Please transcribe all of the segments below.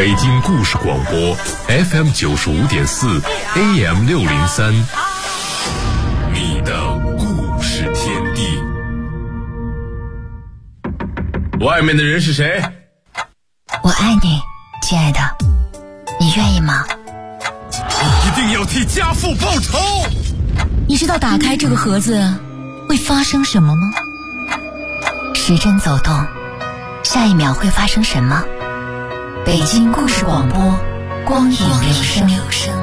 北京故事广播 FM95.4 AM603，你的故事天地。外面的人是谁？ 我爱你，亲爱的，你愿意吗？ 一定要替家父报仇。 你知道打开这个盒子会发生什么吗？时针走动，下一秒会发生什么？北京故事广播，光影留声。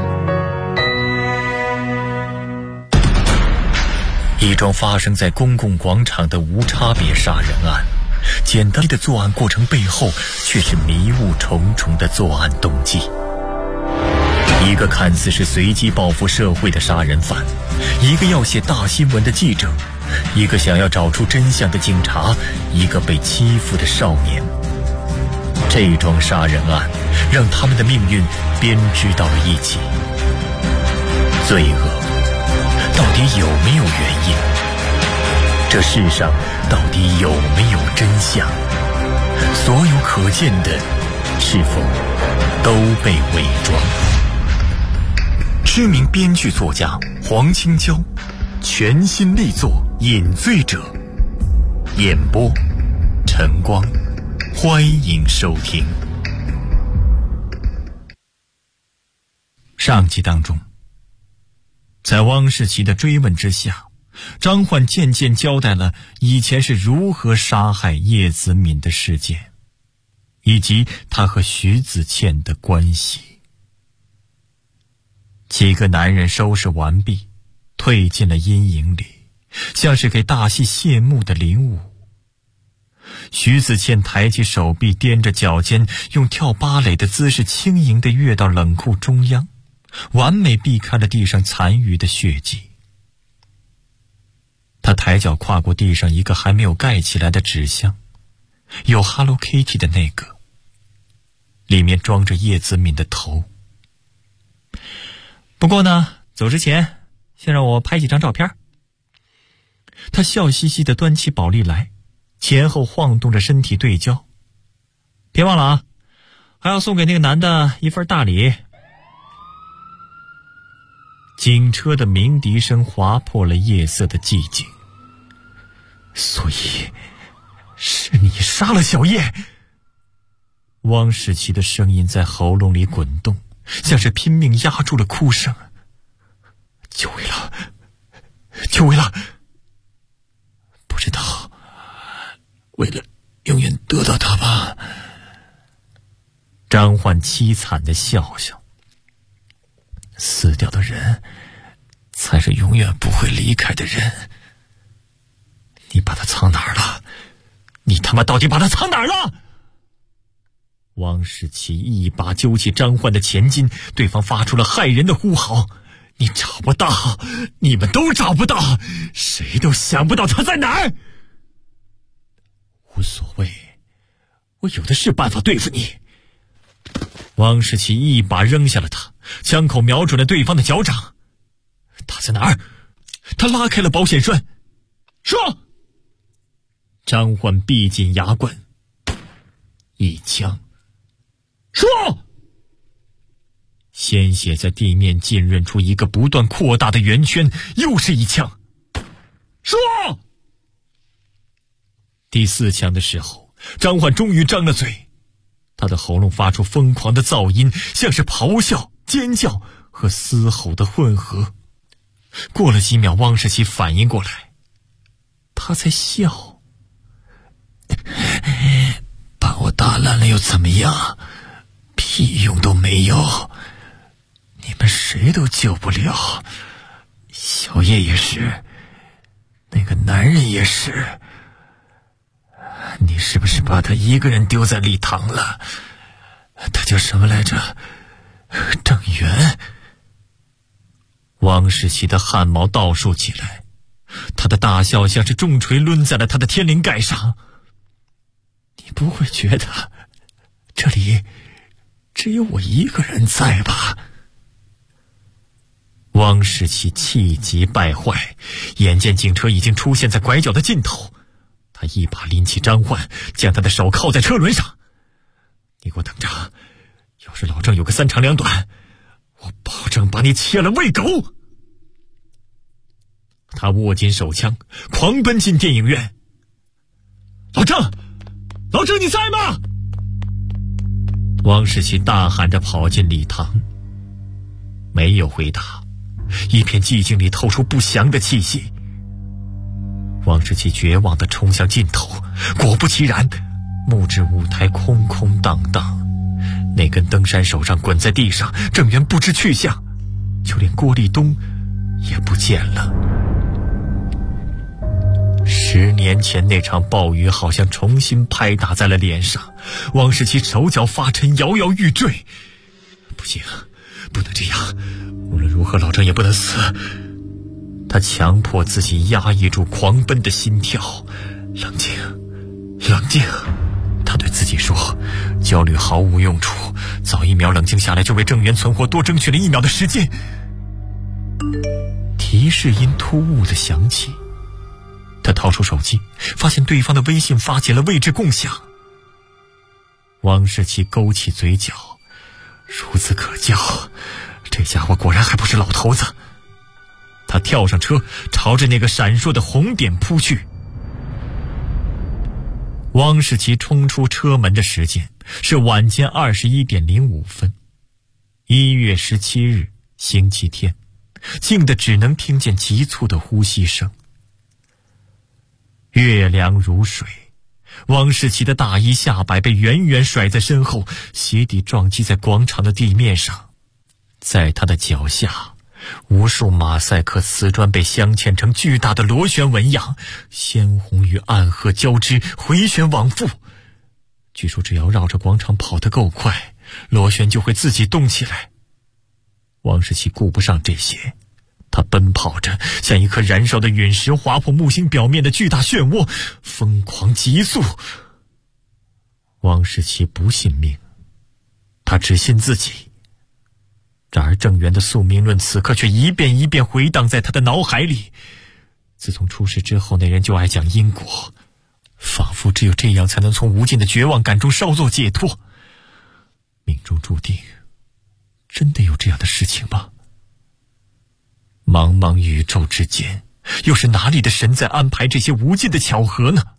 一桩发生在公共广场的无差别杀人案，简单的作案过程背后却是迷雾重重的作案动机。一个看似是随机报复社会的杀人犯，一个要写大新闻的记者，一个想要找出真相的警察，一个被欺负的少年。这桩杀人案让他们的命运编织到了一起。罪恶到底有没有原因？这世上到底有没有真相？所有可见的是否都被伪装？知名编剧作家黄青椒全新力作《饮醉者》，演播晨光，欢迎收听。上集当中，在汪世奇的追问之下，张焕渐渐交代了以前是如何杀害叶子敏的事件，以及他和徐子倩的关系。几个男人收拾完毕，退进了阴影里，像是给大戏谢幕的领舞。徐子倩抬起手臂，踮着脚尖，用跳芭蕾的姿势轻盈地跃到冷库中央，完美避开了地上残余的血迹。他抬脚跨过地上一个还没有盖起来的纸箱，有 Hello Kitty 的那个，里面装着叶子敏的头。不过呢，走之前先让我拍几张照片。他笑嘻嘻地端起宝丽来，前后晃动着身体对焦。别忘了啊，还要送给那个男的一份大礼。警车的鸣笛声划破了夜色的寂静。所以是你杀了小叶？汪世奇的声音在喉咙里滚动，像是拼命压住了哭声。就为了不知道，为了永远得到他吧。张焕凄惨地笑笑，死掉的人才是永远不会离开的人。你把他藏哪儿了？你他妈到底把他藏哪儿了？汪世奇一把揪起张焕的前襟，对方发出了骇人的呼嚎。你找不到，你们都找不到，谁都想不到他在哪儿。无所谓，我有的是办法对付你。汪世奇一把扔下了他，枪口瞄准了对方的脚掌。他在哪儿？他拉开了保险栓。说！张焕闭紧牙关，一枪。说！鲜血在地面浸润出一个不断扩大的圆圈，又是一枪。说！第4枪的时候，张焕终于张了嘴，他的喉咙发出疯狂的噪音，像是咆哮、尖叫和嘶吼的混合。过了几秒，汪世奇反应过来，他在笑。把我打烂了又怎么样？屁用都没有，你们谁都救不了。小叶也是，那个男人也是。你是不是把他一个人丢在礼堂了？他叫什么来着？郑源。汪世奇的汗毛倒竖起来，他的大笑像是重锤抡在了他的天灵盖上。你不会觉得这里只有我一个人在吧？汪世奇气急败坏，眼见警车已经出现在拐角的尽头，他一把拎起张焕，将他的手铐在车轮上。你给我等着， 要是老郑有个三长两短，我保证把你切了喂狗。他握紧手枪，狂奔进电影院。老郑，你在吗？汪世奇大喊着跑进礼堂，没有回答，一片寂静里透出不祥的气息。汪世奇绝望地冲向尽头，果不其然，木质舞台空空荡荡，那根登山手杖滚在地上，郑源不知去向，就连郭立东也不见了。10年前那场暴雨好像重新拍打在了脸上，汪世奇手脚发沉，摇摇欲坠。不行，不能这样，无论如何老郑也不能死。他强迫自己压抑住狂奔的心跳，冷静，他对自己说，焦虑毫无用处，早1秒冷静下来就为郑源存活多争取了1秒的时间。提示音突兀的响起，他掏出手机，发现对方的微信发起了位置共享。汪世奇勾起嘴角，孺子可教，这家伙果然还不是老头子。他跳上车，朝着那个闪烁的红点扑去。汪世奇冲出车门的时间是晚间21点05分，1月17日星期天，静的只能听见急促的呼吸声。月凉如水，汪世奇的大衣下摆被远远甩在身后，鞋底撞击在广场的地面上。在他的脚下，无数马赛克瓷砖被镶嵌成巨大的螺旋纹样，鲜红与暗褐交织，回旋往复。据说只要绕着广场跑得够快，螺旋就会自己动起来。汪世奇顾不上这些，他奔跑着，像一颗燃烧的陨石划破木星表面的巨大漩涡，疯狂急速。汪世奇不信命，他只信自己。然而郑源的宿命论此刻却一遍一遍回荡在他的脑海里。自从出事之后，那人就爱讲因果，仿佛只有这样才能从无尽的绝望感中稍作解脱。命中注定，真的有这样的事情吗？茫茫宇宙之间，又是哪里的神在安排这些无尽的巧合呢？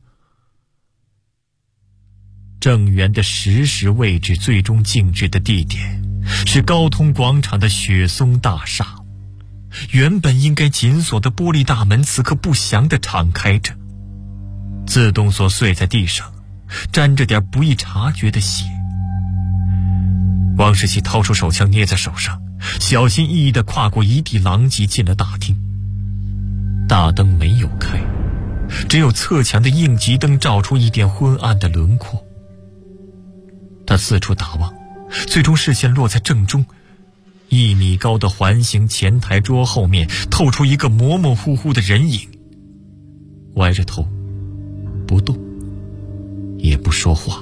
郑源的实时位置最终静止的地点是高通广场的雪松大厦，原本应该紧锁的玻璃大门此刻不祥地敞开着，自动锁碎在地上，沾着点不易察觉的血。汪世奇掏出手枪捏在手上，小心翼翼地跨过一地狼藉进了大厅。大灯没有开，只有侧墙的应急灯照出一点昏暗的轮廓。他四处打望，最终视线落在正中1米高的环形前台桌后面，透出一个模模糊糊的人影，歪着头不动也不说话。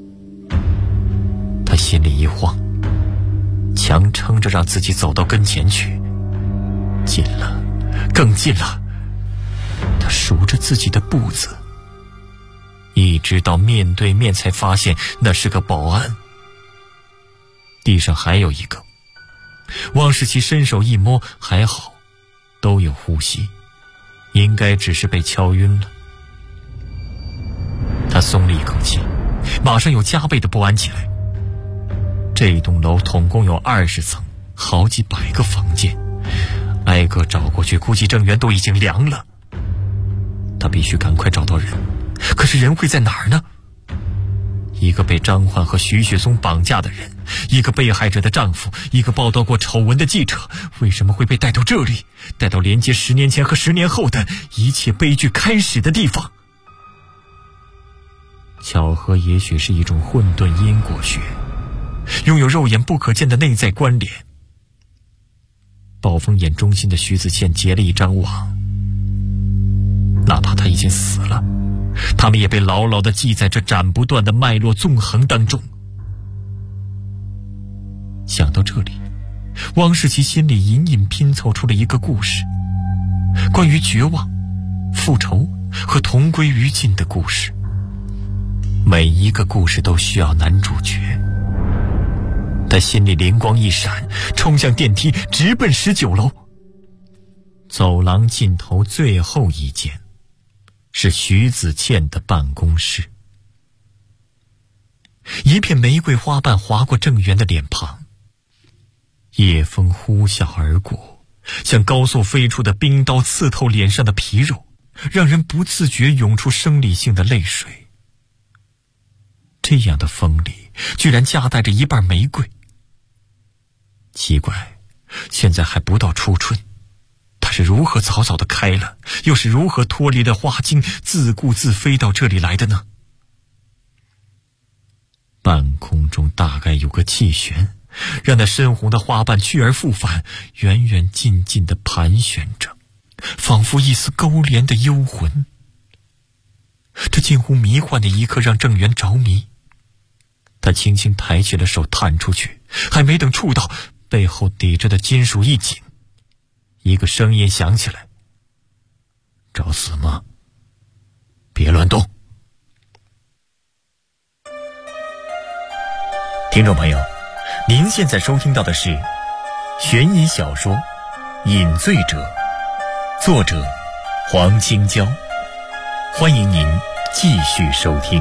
他心里一慌，强撑着让自己走到跟前去，近了，更近了。他数着自己的步子，一直到面对面才发现那是个保安。地上还有一个。汪世奇伸手一摸，还好，都有呼吸，应该只是被敲晕了。他松了一口气，马上又加倍的不安起来。这栋楼总共有20层，好几百个房间，挨个找过去，估计郑源都已经凉了。他必须赶快找到人，可是人会在哪儿呢？一个被张焕和徐雪松绑架的人，一个被害者的丈夫，一个报道过丑闻的记者，为什么会被带到这里，带到连接10年前和10年后的一切悲剧开始的地方？巧合也许是一种混沌因果学，拥有肉眼不可见的内在关联。暴风眼中心的徐子倩结了一张网，哪怕他已经死了，他们也被牢牢地系在这斩不断的脉络纵横当中。想到这里，汪世奇心里隐隐拼凑出了一个故事，关于绝望、复仇和同归于尽的故事。每一个故事都需要男主角，但他心里灵光一闪，冲向电梯，直奔19楼。走廊尽头最后一间是徐子倩的办公室。一片玫瑰花瓣划过郑源的脸庞，夜风呼啸而过，像高速飞出的冰刀刺透脸上的皮肉，让人不自觉涌出生理性的泪水。这样的风里居然夹带着一半玫瑰。奇怪，现在还不到初春，它是如何早早的开了，又是如何脱离了花茎，自顾自飞到这里来的呢？半空中大概有个气旋，让那深红的花瓣去而复返，远远近近地盘旋着，仿佛一丝勾连的幽魂。这近乎迷幻的一刻让郑源着迷。他轻轻抬起了手探出去，还没等触到，背后抵着的金属一紧，一个声音响起来：找死吗？别乱动。听众朋友，您现在收听到的是悬疑小说《饮醉者》，作者黄清娇。欢迎您继续收听。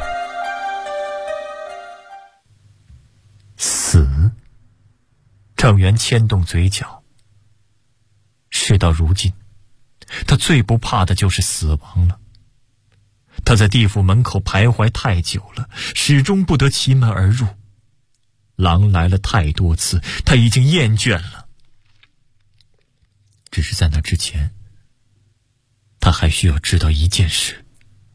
死，郑源牵动嘴角。事到如今，他最不怕的就是死亡了。他在地府门口徘徊太久了，始终不得其门而入。狼来了太多次，他已经厌倦了。只是在那之前，他还需要知道一件事。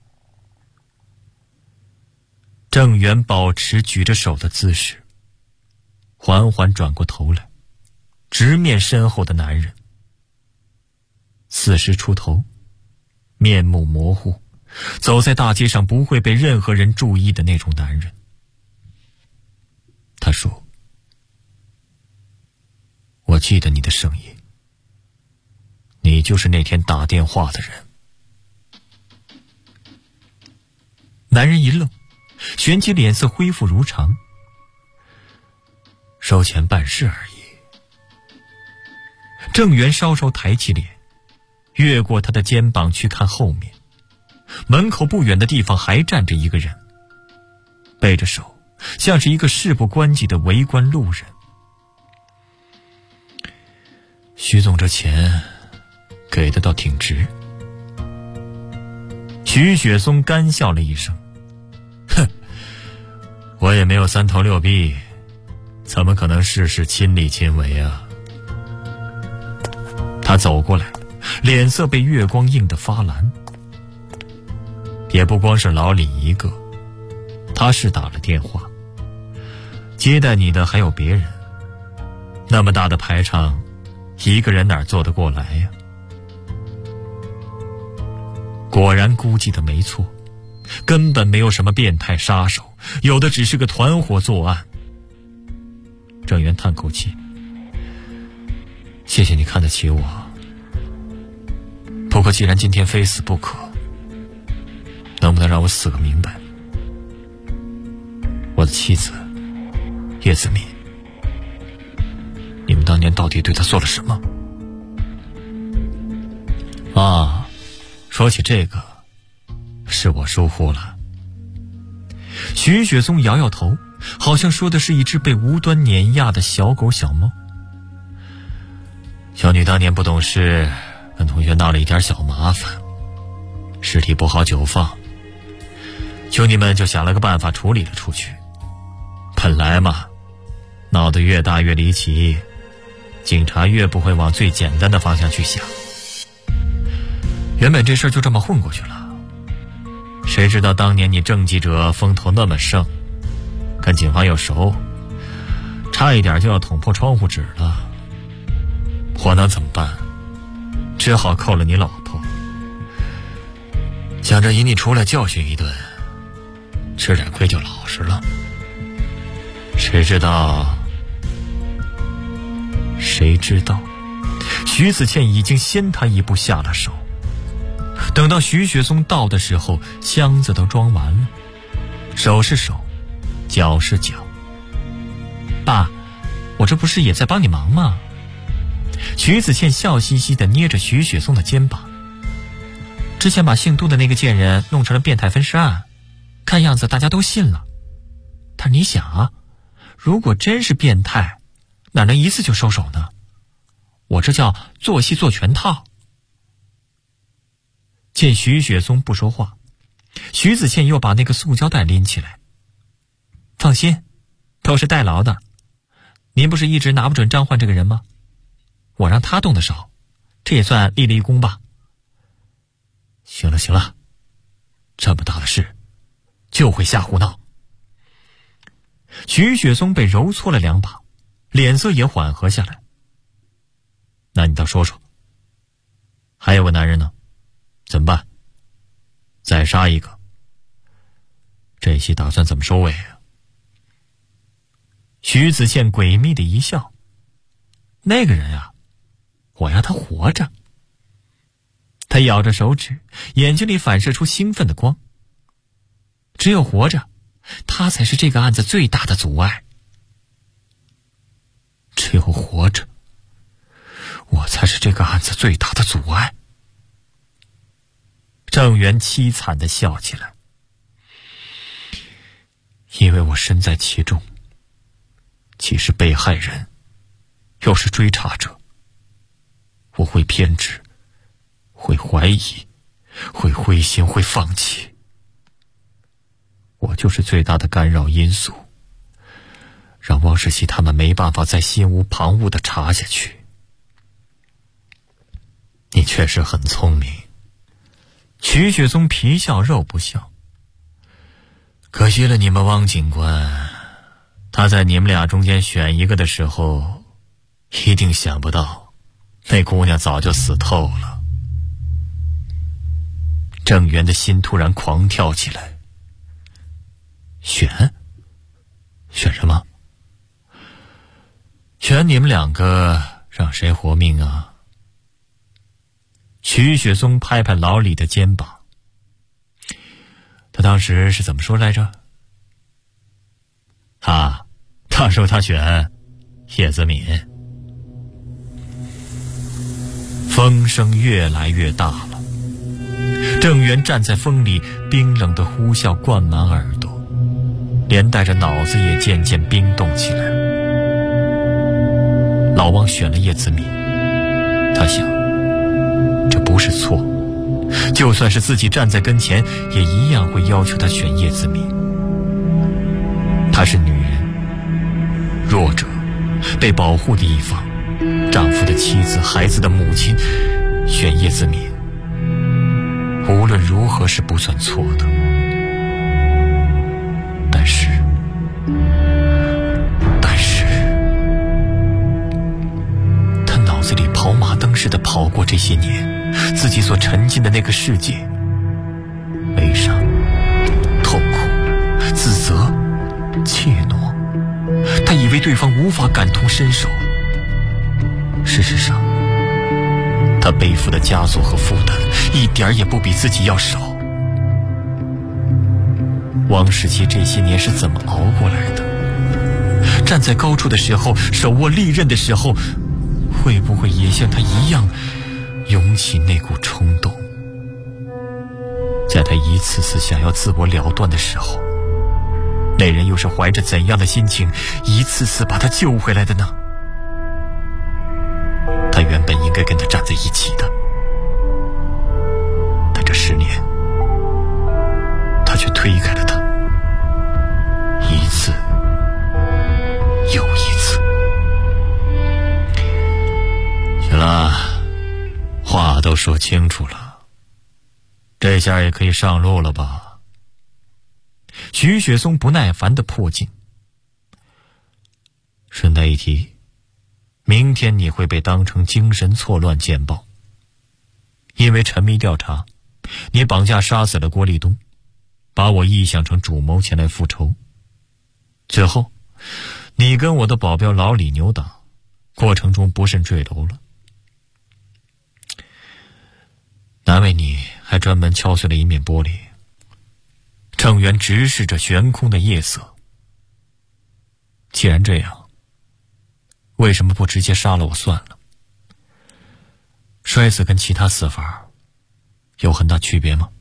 郑源保持举着手的姿势，缓缓转过头来，直面身后的男人。40出头，面目模糊，走在大街上不会被任何人注意的那种男人。他说：我记得你的声音，你就是那天打电话的人。男人一愣，旋即脸色恢复如常。收钱办事而已。郑源稍稍抬起脸，越过他的肩膀去看后面。门口不远的地方还站着一个人，背着手，像是一个事不关己的围观路人。徐总这钱给的倒挺值。徐雪松干笑了一声，哼，我也没有3头6臂，怎么可能事事亲力亲为啊？他走过来，脸色被月光映得发蓝。也不光是老李一个，他是打了电话，接待你的还有别人。那么大的排场，一个人哪做得过来呀？果然估计的没错，根本没有什么变态杀手，有的只是个团伙作案。郑源叹口气，谢谢你看得起我，不过既然今天非死不可，能不能让我死个明白？我的妻子叶子敏，你们当年到底对她做了什么？啊，说起这个，是我疏忽了。徐雪松摇摇头，好像说的是一只被无端碾压的小狗小猫。小女当年不懂事，跟同学闹了一点小麻烦，尸体不好久放，兄弟们就想了个办法处理了出去。本来嘛，闹得越大越离奇，警察越不会往最简单的方向去想。原本这事儿就这么混过去了，谁知道当年你郑记者风头那么盛，跟警方又熟，差一点就要捅破窗户纸了。我能怎么办？只好扣了你老婆，想着引你出来教训一顿，吃点亏就老实了。谁知道，徐子倩已经先他一步下了手。等到徐雪松到的时候，箱子都装完了，手是手，脚是脚。 爸，我这不是也在帮你忙吗？徐子倩笑嘻嘻地捏着徐雪松的肩膀。之前把姓杜的那个贱人弄成了变态分尸案，看样子大家都信了。但你想啊，如果真是变态，哪能一次就收手呢？我这叫做戏做全套。见徐雪松不说话，徐子倩又把那个塑胶袋拎起来。放心，都是代劳的。您不是一直拿不准张焕这个人吗？我让他动的手，这也算立了一功吧。行了行了，这么大的事就会瞎胡闹。徐雪松被揉搓了2把，脸色也缓和下来。那你倒说说，还有个男人呢，怎么办？再杀一个，这戏打算怎么收尾啊？徐子倩诡秘的一笑，那个人啊，我让他活着。他咬着手指，眼睛里反射出兴奋的光。只有活着，他才是这个案子最大的阻碍。只有活着，我才是这个案子最大的阻碍。郑源凄惨地笑起来，因为我身在其中，既是被害人，又是追查者，我会偏执，会怀疑，会灰心，会放弃。我就是最大的干扰因素，让汪世熙他们没办法再心无旁骛地查下去。你确实很聪明。徐雪松皮笑肉不笑。可惜了你们汪警官，他在你们俩中间选一个的时候，一定想不到那姑娘早就死透了。郑源的心突然狂跳起来。选什么？选你们2个，让谁活命啊？徐雪松拍拍老李的肩膀。他当时是怎么说来着？他说他选叶子敏。风声越来越大了，郑源站在风里，冰冷的呼啸灌满耳朵，连带着脑子也渐渐冰冻起来。老汪选了叶子敏，他想，这不是错，就算是自己站在跟前，也一样会要求他选叶子敏。她是女人，弱者，被保护的一方，丈夫的妻子，孩子的母亲，选叶子敏，无论如何是不算错的。但是他脑子里跑马灯似的跑过这些年自己所沉浸的那个世界，悲伤、痛苦、自责、怯懦。他以为对方无法感同身受，事实上他背负的枷锁和负担一点也不比自己要少。汪世熙这些年是怎么熬过来的？站在高处的时候，手握利刃的时候，会不会也像他一样涌起那股冲动？在他一次次想要自我了断的时候，那人又是怀着怎样的心情一次次把他救回来的呢？他原本应该跟他站在一起的，但这10年他却推开了他，一次又一次。行了，话都说清楚了，这下也可以上路了吧？徐雪松不耐烦地迫近。顺带一提，明天你会被当成精神错乱简报，因为沉迷调查，你绑架杀死了郭立东，把我臆想成主谋前来复仇。最后你跟我的保镖老李扭打，过程中不慎坠楼了，难为你还专门敲碎了一面玻璃。郑源直视着悬空的夜色。既然这样， 为什么不直接杀了我算了？摔死跟其他死法有很大区别吗？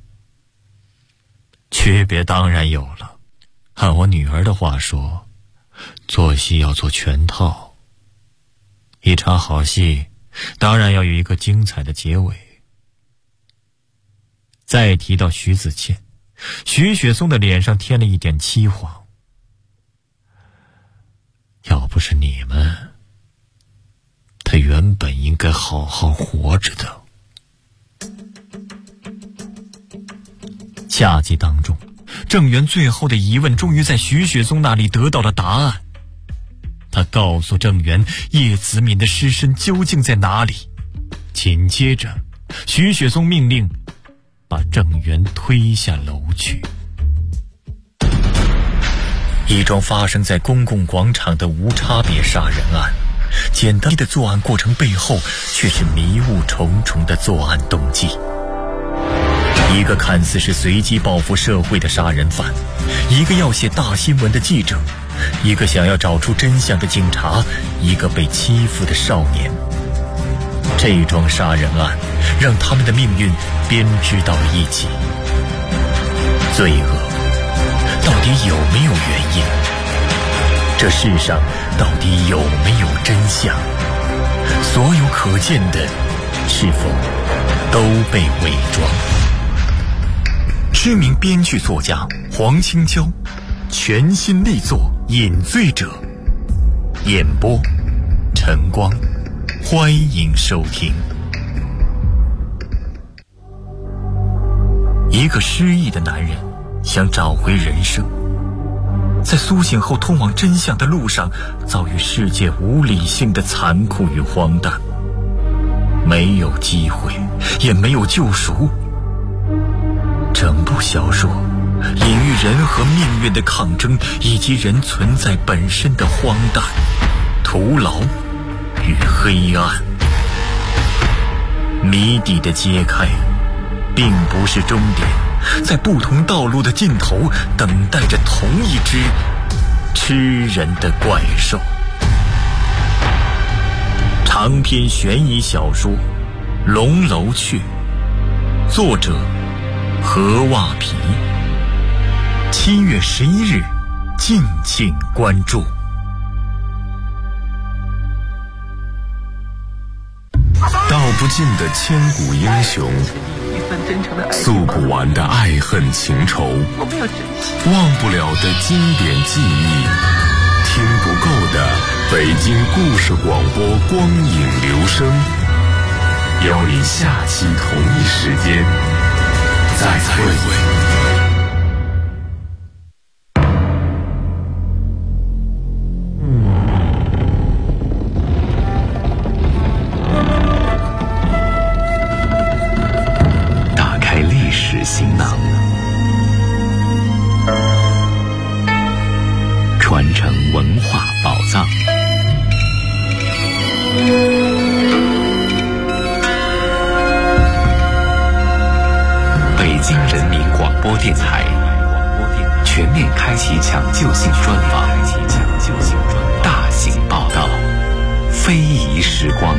区别当然有了。按我女儿的话说，做戏要做全套，一场好戏当然要有一个精彩的结尾。再提到徐子倩，徐雪松的脸上添了一点凄惶。要不是你们，他原本应该好好活着的。下集当中，郑源最后的疑问终于在徐雪松那里得到了答案。他告诉郑源叶子敏的尸身究竟在哪里。紧接着，徐雪松命令把郑源推下楼去。一桩发生在公共广场的无差别杀人案，简单的作案过程背后却是迷雾重重的作案动机。一个看似是随机报复社会的杀人犯，一个要写大新闻的记者，一个想要找出真相的警察，一个被欺负的少年。这桩杀人案让他们的命运编织到了一起。罪恶到底有没有原因？这世上到底有没有真相？所有可见的是否都被伪装？知名编剧作家黄清娇全新力作《饮醉者》，演播晨光，欢迎收听。一个失忆的男人想找回人生，在苏醒后通往真相的路上，遭遇世界无理性的残酷与荒诞，没有机会，也没有救赎。整部小说隐喻人和命运的抗争，以及人存在本身的荒诞、徒劳与黑暗。谜底的揭开并不是终点，在不同道路的尽头等待着同一只吃人的怪兽。长篇悬疑小说《龙楼雀》，作者何袜皮。7月11日，敬请关注。 道不尽的千古英雄，诉不完的爱恨情仇，忘不了的经典记忆，听不够的北京故事广播光影留声，邀你下期同一时间再会。行囊，传承文化宝藏。北京人民广播电台全面开启抢救性专访，大型报道，非遗时光。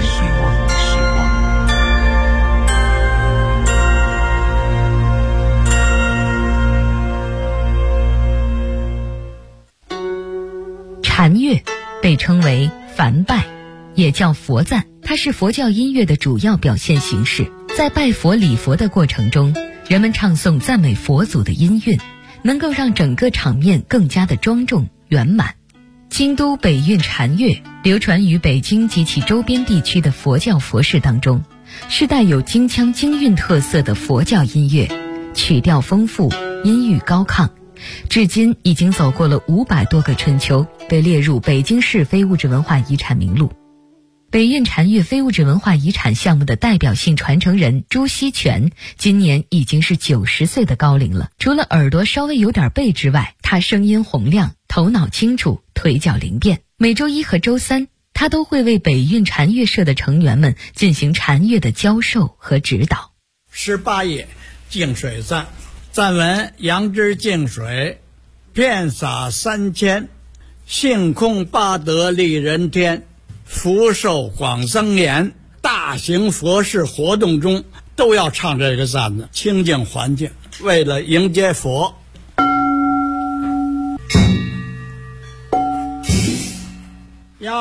禅乐被称为梵拜，也叫佛赞，它是佛教音乐的主要表现形式。在拜佛礼佛的过程中，人们唱诵赞美佛祖的音韵，能够让整个场面更加的庄重圆满。京都北韵禅乐流传于北京及其周边地区的佛教佛事当中，是带有京腔京韵特色的佛教音乐，曲调丰富，音域高亢，至今已经走过了500多个春秋，被列入北京市非物质文化遗产名录。北韵禅乐非物质文化遗产项目的代表性传承人朱锡全今年已经是90岁的高龄了。除了耳朵稍微有点背之外，他声音洪亮，头脑清楚，腿脚灵便。每周1和周3，他都会为北韵禅乐社的成员们进行禅乐的教授和指导。 18页净水赞，赞文：杨枝净水，遍洒3千，性空八德利人天。 福寿广增延，大型佛事活动中都要唱这个赞子，清净环境，为了迎接佛。呀，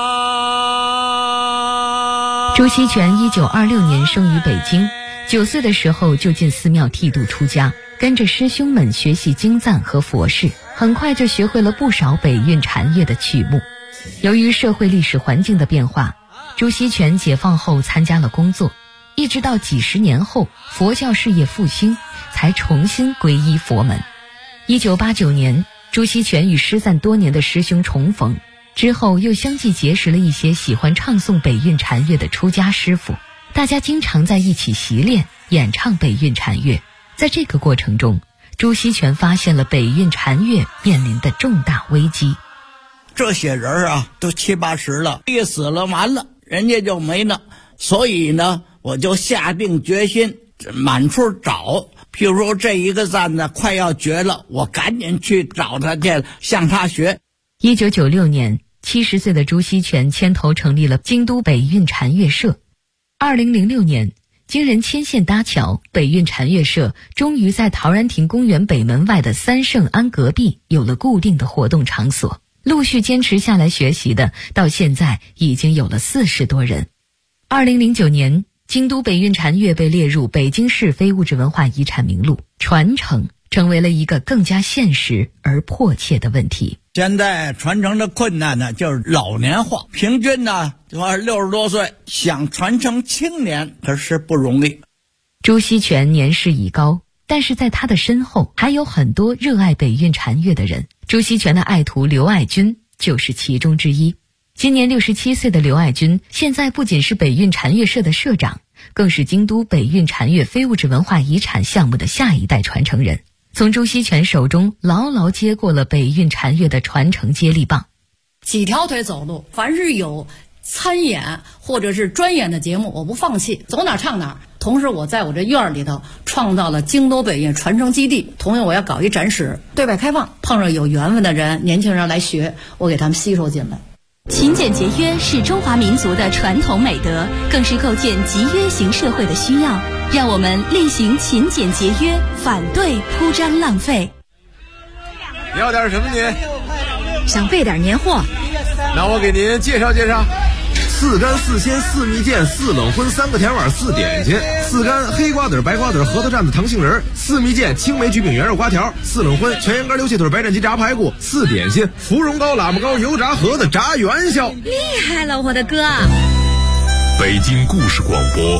朱锡全1926年生于北京，9岁的时候就进寺庙剃度出家，跟着师兄们学习经赞和佛事，很快就学会了不少北韵禅乐的曲目。由于社会历史环境的变化，朱锡全解放后参加了工作，一直到几十年后佛教事业复兴，才重新皈依佛门。1989年，朱锡全与失散多年的师兄重逢，之后又相继结识了一些喜欢唱诵北韵禅乐的出家师傅，大家经常在一起习练演唱北韵禅乐。在这个过程中，朱锡全发现了北韵禅乐面临的重大危机。 这些人啊都70、80了，一死了完了，人家就没了。所以呢，我就下定决心满处找，譬如说这一个赞呢快要绝了，我赶紧去找他去，向他学。 1996年，70岁的朱锡全牵头成立了京都北韵禅乐社。2006年，经人牵线搭桥，北韵禅乐社终于在陶然亭公园北门外的三圣庵隔壁有了固定的活动场所。陆续坚持下来学习的，到现在已经有了40多人。2009年，京都北韵禅乐被列入北京市非物质文化遗产名录，传承成为了一个更加现实而迫切的问题。 现在传承的困难呢，就是老年化，平均呢就60多岁，想传承青年可是不容易。 朱锡全年事已高，但是在他的身后还有很多热爱北韵禅乐的人。朱锡全的爱徒刘爱军就是其中之一。今年67岁的刘爱军，现在不仅是北韵禅乐社的社长，更是京都北韵禅乐非物质文化遗产项目的下一代传承人，从朱锡全手中牢牢接过了北韵禅乐的传承接力棒。 几条腿走路，凡是有参演或者是专演的节目，我不放弃，走哪唱哪。同时我在我这院里头创造了京都北韵传承基地，同样我要搞一展示，对外开放，碰上有缘分的人，年轻人来学，我给他们吸收进来。 勤俭节约是中华民族的传统美德，更是构建集约型社会的需要。让我们厉行勤俭节约，反对铺张浪费。 要点什么您？ 想备点年货。 那我给您介绍介绍。4干4鲜4蜜饯4冷荤3个甜碗4点心，4干黑瓜子白瓜子核桃蘸子糖杏仁，4蜜饯青梅焗饼圆肉瓜条，4冷荤全羊肝溜蟹腿白斩鸡炸排骨，4点心芙蓉糕喇叭糕油炸盒子炸元宵。 厉害了，我的哥！ 北京故事广播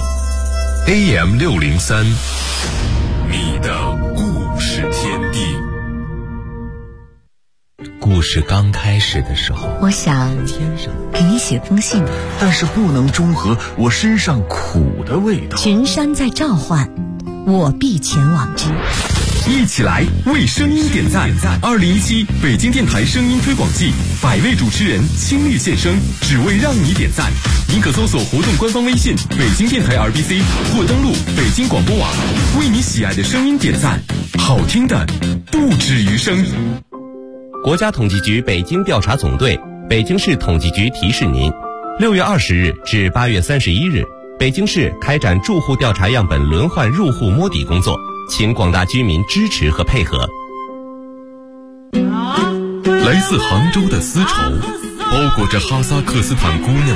AM 603，你的故事天地。 故事刚开始的时候， 我想给你写封信， 但是不能中和我身上苦的味道。 群山在召唤，我必前往之。 一起来为声音点赞！2017北京电台声音推广季，100位主持人倾力献声，只为让你点赞。您可搜索活动官方微信“北京电台 RBC” 或登录北京广播网，为你喜爱的声音点赞，好听的不止于声。 国家统计局北京调查总队、北京市统计局提示您：6月20日至8月31日，北京市开展住户调查样本轮换入户摸底工作，请广大居民支持和配合。 来自杭州的丝绸，包裹着哈萨克斯坦姑娘